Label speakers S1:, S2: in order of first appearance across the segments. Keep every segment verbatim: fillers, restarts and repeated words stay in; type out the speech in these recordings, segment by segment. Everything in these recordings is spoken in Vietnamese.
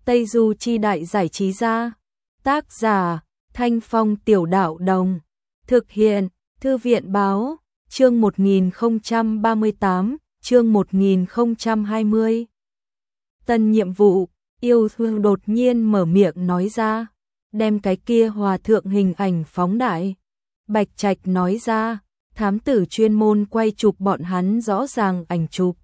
S1: Tây Du Chi Đại Giải Trí Gia. Tác giả Thanh Phong Tiểu Đạo Đồng. Thực hiện Thư viện Báo. Chương một nghìn không trăm ba mươi tám, chương một nghìn không trăm hai mươi. Tân nhiệm vụ, Yêu Thương đột nhiên mở miệng nói ra, đem cái kia hòa thượng hình ảnh phóng đại. Bạch Trạch nói ra, thám tử chuyên môn quay chụp bọn hắn rõ ràng ảnh chụp.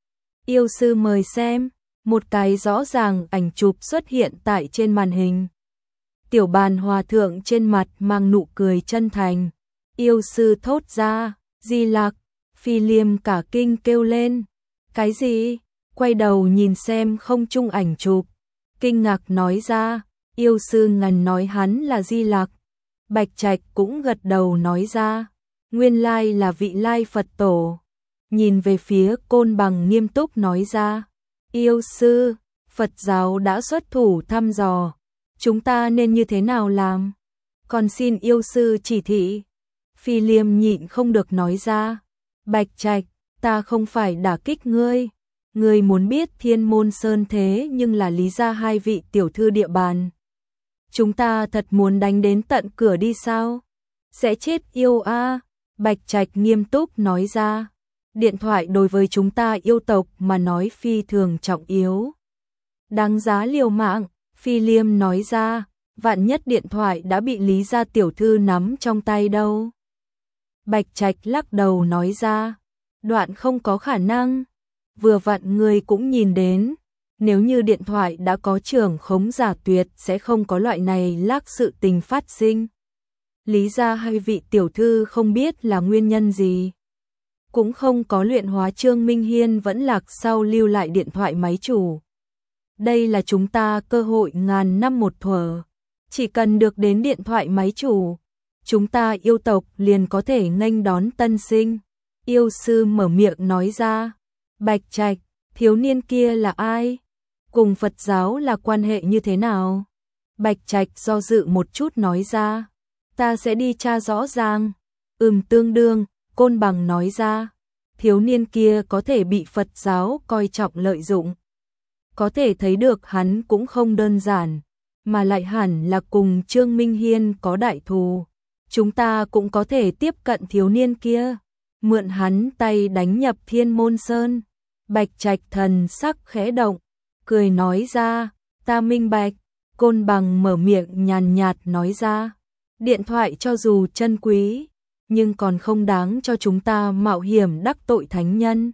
S1: Yêu sư mời xem, một cái rõ ràng ảnh chụp xuất hiện tại trên màn hình. Tiểu Bàn hòa thượng trên mặt mang nụ cười chân thành. Yêu sư thốt ra, Di Lặc. Phi Liêm cả kinh kêu lên, cái gì? Quay đầu nhìn xem không chung ảnh chụp, kinh ngạc nói ra, yêu sư ngần nói hắn là Di Lặc. Bạch Trạch cũng gật đầu nói ra, nguyên lai là vị lai Phật tổ. Nhìn về phía Côn Bằng nghiêm túc nói ra, yêu sư, Phật giáo đã xuất thủ thăm dò, chúng ta nên như thế nào làm? Còn xin yêu sư chỉ thị. Phi Liêm nhịn không được nói ra, Bạch Trạch, ta không phải đả kích ngươi. Ngươi muốn biết Thiên Môn Sơn thế nhưng là Lý gia hai vị tiểu thư địa bàn. Chúng ta thật muốn đánh đến tận cửa đi sao? Sẽ chết yêu a. Bạch Trạch nghiêm túc nói ra, điện thoại đối với chúng ta yêu tộc mà nói phi thường trọng yếu. Đáng giá liều mạng, Phi Liêm nói ra, vạn nhất điện thoại đã bị Lý gia tiểu thư nắm trong tay đâu. Bạch Trạch lắc đầu nói ra, đoạn không có khả năng. Vừa vặn người cũng nhìn đến, nếu như điện thoại đã có trưởng khống giả tuyệt sẽ không có loại này lác sự tình phát sinh. Lý gia hai vị tiểu thư không biết là nguyên nhân gì. Cũng không có luyện hóa Trương Minh Hiên vẫn lạc sau lưu lại điện thoại máy chủ. Đây là chúng ta cơ hội ngàn năm một thuở. Chỉ cần được đến điện thoại máy chủ, chúng ta yêu tộc liền có thể nghênh đón tân sinh. Yêu sư mở miệng nói ra, Bạch Trạch, thiếu niên kia là ai? Cùng Phật giáo là quan hệ như thế nào? Bạch Trạch do dự một chút nói ra, ta sẽ đi tra rõ ràng. Ừm tương đương, Côn Bằng nói ra, thiếu niên kia có thể bị Phật giáo coi trọng lợi dụng. Có thể thấy được hắn cũng không đơn giản, mà lại hẳn là cùng Trương Minh Hiên có đại thù. Chúng ta cũng có thể tiếp cận thiếu niên kia, mượn hắn tay đánh nhập Thiên Môn Sơn. Bạch Trạch thần sắc khẽ động, cười nói ra, ta minh bạch. Côn Bằng mở miệng nhàn nhạt nói ra, điện thoại cho dù chân quý, nhưng còn không đáng cho chúng ta mạo hiểm đắc tội thánh nhân.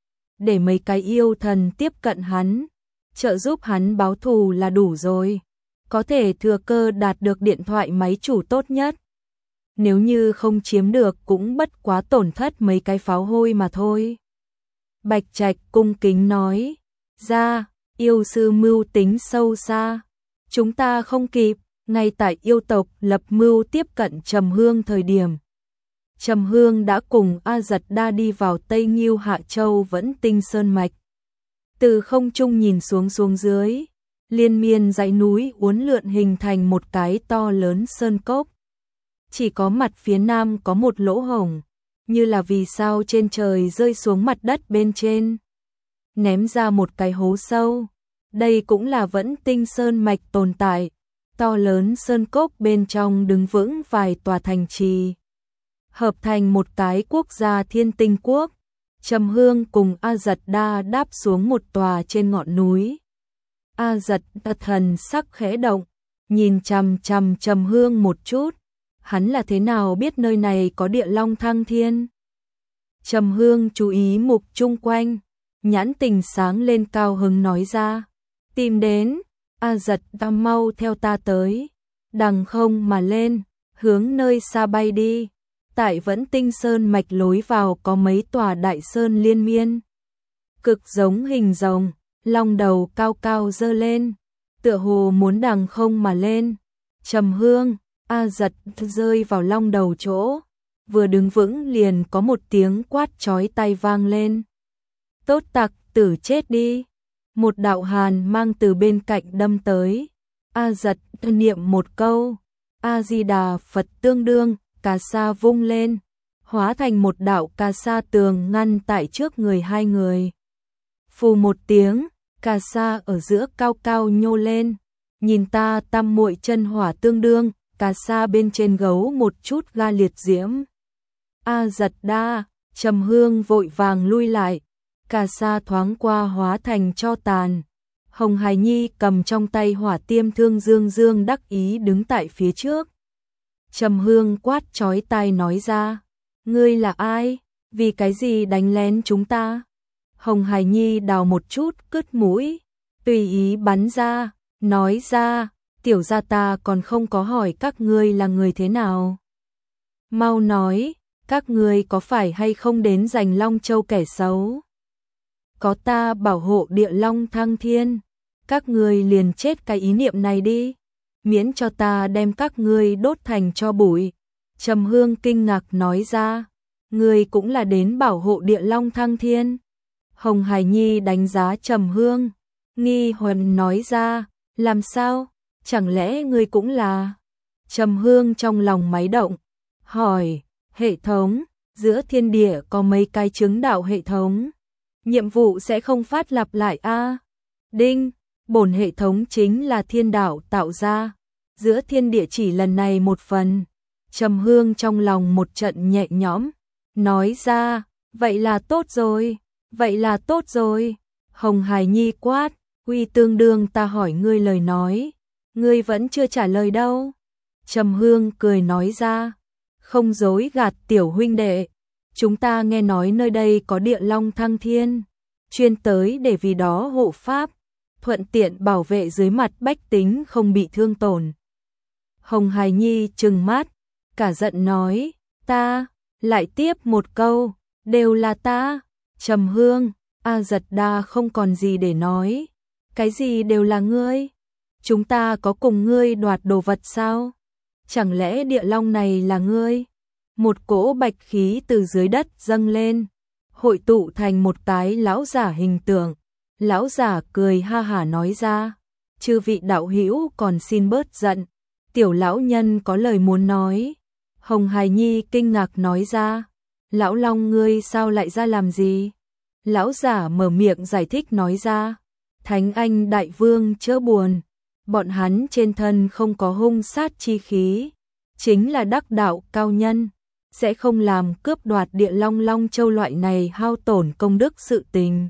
S1: Để mấy cái yêu thần tiếp cận hắn, trợ giúp hắn báo thù là đủ rồi. Có thể thừa cơ đạt được điện thoại máy chủ tốt nhất. Nếu như không chiếm được cũng bất quá tổn thất mấy cái pháo hôi mà thôi. Bạch Trạch cung kính nói ra, yêu sư mưu tính sâu xa. Chúng ta không kịp, ngay tại yêu tộc lập mưu tiếp cận Trầm Hương thời điểm. Trầm Hương đã cùng A Giật Đa đi vào Tây Nghiêu Hạ Châu Vẫn Tinh Sơn Mạch. Từ không trung nhìn xuống xuống dưới, liên miên dãy núi uốn lượn hình thành một cái to lớn sơn cốc. Chỉ có mặt phía nam có một lỗ hổng, như là vì sao trên trời rơi xuống mặt đất bên trên, ném ra một cái hố sâu. Đây cũng là Vẫn Tinh Sơn Mạch tồn tại, to lớn sơn cốc bên trong đứng vững vài tòa thành trì, hợp thành một cái quốc gia Thiên Tinh Quốc. Trầm Hương cùng A Giật Đa đáp xuống một tòa trên ngọn núi. A Giật Đa thần sắc khẽ động, nhìn chằm chằm Trầm Hương một chút. Hắn là thế nào biết nơi này có địa long thăng thiên? Trầm Hương chú ý mục chung quanh, nhãn tình sáng lên cao hứng nói ra, tìm đến. A Giật Đa mau theo ta tới. Đằng không mà lên, hướng nơi xa bay đi. Tại Vẫn Tinh Sơn Mạch lối vào có mấy tòa đại sơn liên miên, cực giống hình rồng, long đầu cao cao dơ lên, tựa hồ muốn đằng không mà lên. Trầm Hương, A Giật rơi vào long đầu chỗ, vừa đứng vững liền có một tiếng quát chói tai vang lên. Tốt tặc, tử chết đi. Một đạo hàn mang từ bên cạnh đâm tới. A Giật niệm một câu, A Di Đà Phật tương đương, cà sa vung lên, hóa thành một đạo cà sa tường ngăn tại trước người hai người. Phù một tiếng, Cà sa ở giữa cao cao nhô lên, nhìn ta tam muội chân hỏa tương đương, cà sa bên trên gấu một chút ga liệt diễm. A giật đa, Trầm Hương vội vàng lui lại, cà sa thoáng qua hóa thành tro tàn. Hồng Hải Nhi cầm trong tay hỏa tiêm thương dương dương đắc ý đứng tại phía trước. Trầm Hương quát chói tai nói ra, ngươi là ai, vì cái gì đánh lén chúng ta? Hồng Hải Nhi đào một chút cứt mũi, tùy ý bắn ra, nói ra, tiểu gia ta còn không có hỏi các ngươi là người thế nào. Mau nói, các ngươi có phải hay không đến giành Long Châu kẻ xấu? Có ta bảo hộ địa long thăng thiên, các ngươi liền chết cái ý niệm này đi, miễn cho ta đem các ngươi đốt thành tro bụi. Trầm Hương kinh ngạc nói ra, ngươi cũng là đến bảo hộ địa long thăng thiên. Hồng Hải Nhi đánh giá Trầm Hương, nghi huần nói ra, làm sao, chẳng lẽ ngươi cũng là? Trầm Hương trong lòng máy động, hỏi, hệ thống, giữa thiên địa có mấy cái chứng đạo hệ thống, nhiệm vụ sẽ không phát lặp lại a? À? Đinh, bổn hệ thống chính là thiên đạo tạo ra, giữa thiên địa chỉ lần này một phần. Trầm Hương trong lòng một trận nhẹ nhõm, nói ra, vậy là tốt rồi, vậy là tốt rồi. Hồng Hải Nhi quát, quy tương đương ta hỏi ngươi lời nói, ngươi vẫn chưa trả lời đâu. Trầm Hương cười nói ra, không dối gạt tiểu huynh đệ, chúng ta nghe nói nơi đây có địa long thăng thiên, chuyên tới để vì đó hộ pháp, thuận tiện bảo vệ dưới mặt bách tính không bị thương tổn. Hồng Hải Nhi trừng mắt, cả giận nói, ta, lại tiếp một câu, đều là ta. Trầm Hương, A Giật Đa không còn gì để nói, cái gì đều là ngươi, chúng ta có cùng ngươi đoạt đồ vật sao? Chẳng lẽ địa long này là ngươi? Một cỗ bạch khí từ dưới đất dâng lên, hội tụ thành một cái lão giả hình tượng. Lão giả cười ha hả nói ra, chư vị đạo hữu còn xin bớt giận, tiểu lão nhân có lời muốn nói. Hồng Hải Nhi kinh ngạc nói ra, lão long ngươi sao lại ra làm gì? Lão giả mở miệng giải thích nói ra, Thánh Anh Đại Vương chớ buồn, bọn hắn trên thân không có hung sát chi khí, chính là đắc đạo cao nhân, sẽ không làm cướp đoạt địa long Long Châu loại này hao tổn công đức sự tình.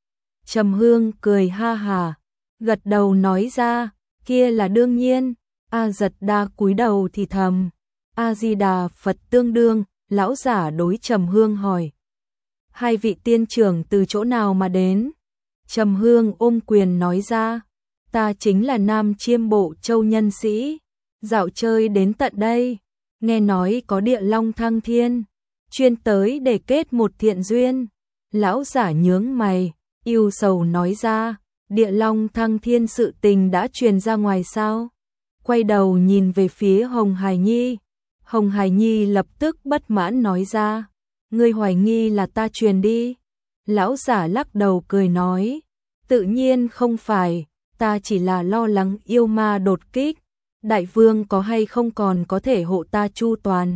S1: Trầm Hương cười ha hà, gật đầu nói ra, kia là đương nhiên. A Giật Đa cúi đầu thì thầm, A Di Đà Phật tương đương. Lão giả đối Trầm Hương hỏi, hai vị tiên trưởng từ chỗ nào mà đến? Trầm Hương ôm quyền nói ra, ta chính là Nam Chiêm Bộ Châu nhân sĩ, dạo chơi đến tận đây, nghe nói có địa long thăng thiên, chuyên tới để kết một thiện duyên. Lão giả nhướng mày, yêu sầu nói ra, địa long thăng thiên sự tình đã truyền ra ngoài sao? Quay đầu nhìn về phía Hồng Hải Nhi. Hồng Hải Nhi lập tức bất mãn nói ra, ngươi hoài nghi là ta truyền đi. Lão giả lắc đầu cười nói, tự nhiên không phải, ta chỉ là lo lắng yêu ma đột kích, đại vương có hay không còn có thể hộ ta chu toàn.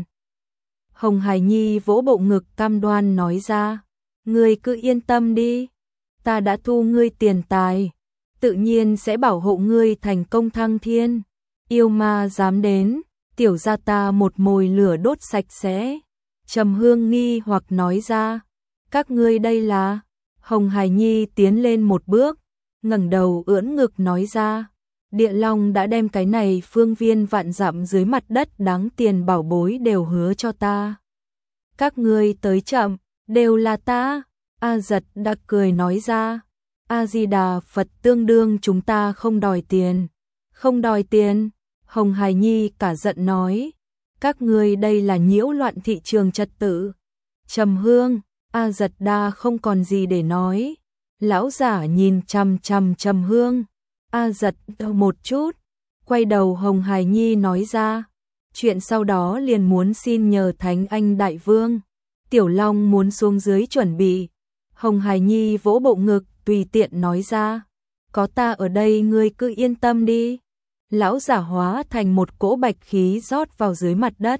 S1: Hồng Hải Nhi vỗ bộ ngực cam đoan nói ra, ngươi cứ yên tâm đi, ta đã thu ngươi tiền tài, tự nhiên sẽ bảo hộ ngươi thành công thăng thiên. Yêu ma dám đến, tiểu gia ta một mồi lửa đốt sạch sẽ. Trầm Hương nghi hoặc nói ra, các ngươi đây là? Hồng Hải Nhi tiến lên một bước, ngẩng đầu ưỡn ngực nói ra, địa long đã đem cái này phương viên vạn dặm dưới mặt đất đáng tiền bảo bối đều hứa cho ta. Các ngươi tới chậm, đều là ta. A Giật Đa cười nói ra, A Di Đà Phật tương đương chúng ta không đòi tiền. Không đòi tiền? Hồng Hải Nhi cả giận nói, các ngươi đây là nhiễu loạn thị trường trật tự. Trầm Hương, A Giật Đa không còn gì để nói. Lão giả nhìn chằm chằm Trầm Hương, A Giật Đa một chút, quay đầu Hồng Hải Nhi nói ra, chuyện sau đó liền muốn xin nhờ Thánh Anh Đại Vương. Tiểu Long muốn xuống dưới chuẩn bị. Hồng Hải Nhi vỗ bộ ngực tùy tiện nói ra, có ta ở đây ngươi cứ yên tâm đi. Lão giả hóa thành một cỗ bạch khí rót vào dưới mặt đất.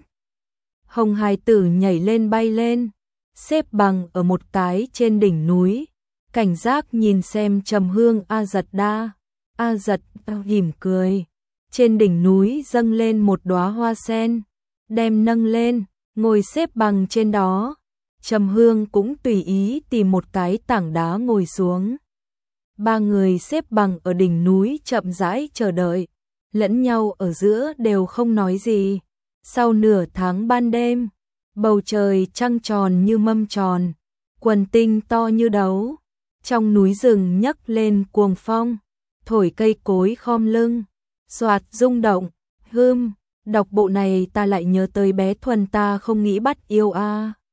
S1: Hồng Hải Tử nhảy lên bay lên, xếp bằng ở một cái trên đỉnh núi. cảnh giác nhìn xem Trầm Hương A Giật Đa. A Giật mỉm cười, trên đỉnh núi dâng lên một đóa hoa sen, đem nâng lên, ngồi xếp bằng trên đó. Trầm Hương cũng tùy ý tìm một cái tảng đá ngồi xuống. Ba người xếp bằng ở đỉnh núi chậm rãi chờ đợi, lẫn nhau ở giữa đều không nói gì. Sau nửa tháng ban đêm, bầu trời trăng tròn như mâm tròn, quần tinh to như đấu, trong núi rừng nhấc lên cuồng phong, thổi cây cối khom lưng, xoạt rung động. Hưm, đọc bộ này ta lại nhớ tới bé Thuần ta không nghĩ bắt yêu a.